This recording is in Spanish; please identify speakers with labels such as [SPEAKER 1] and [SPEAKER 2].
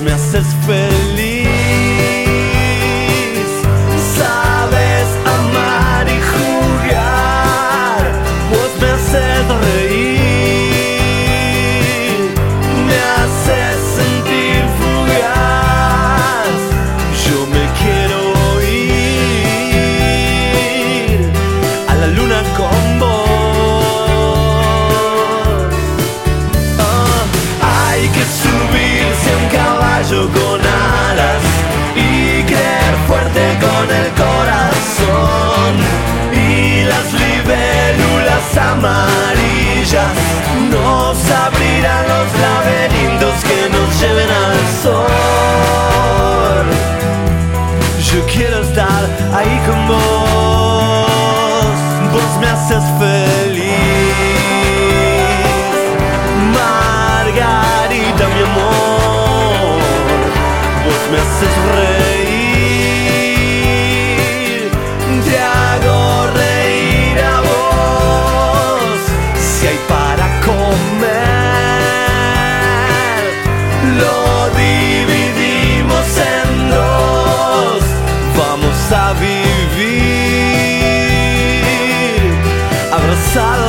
[SPEAKER 1] me haces feliz. Sabes amar y jugar, vos me haces reír, me haces sentir fugaz. Yo me quiero ir a la luna con vos. Hay que subirse a un caballo con alas y creer fuerte con el corazón, y las libélulas amarillas nos abrirán los laberintos que nos lleven al sol. Yo quiero estar ahí con vos, vos me haces feliz, Margarita, mi amor, vos me haces reír, te hago reír a vos. Si hay para comer, lo dividimos en dos. Vamos a vivir abrazados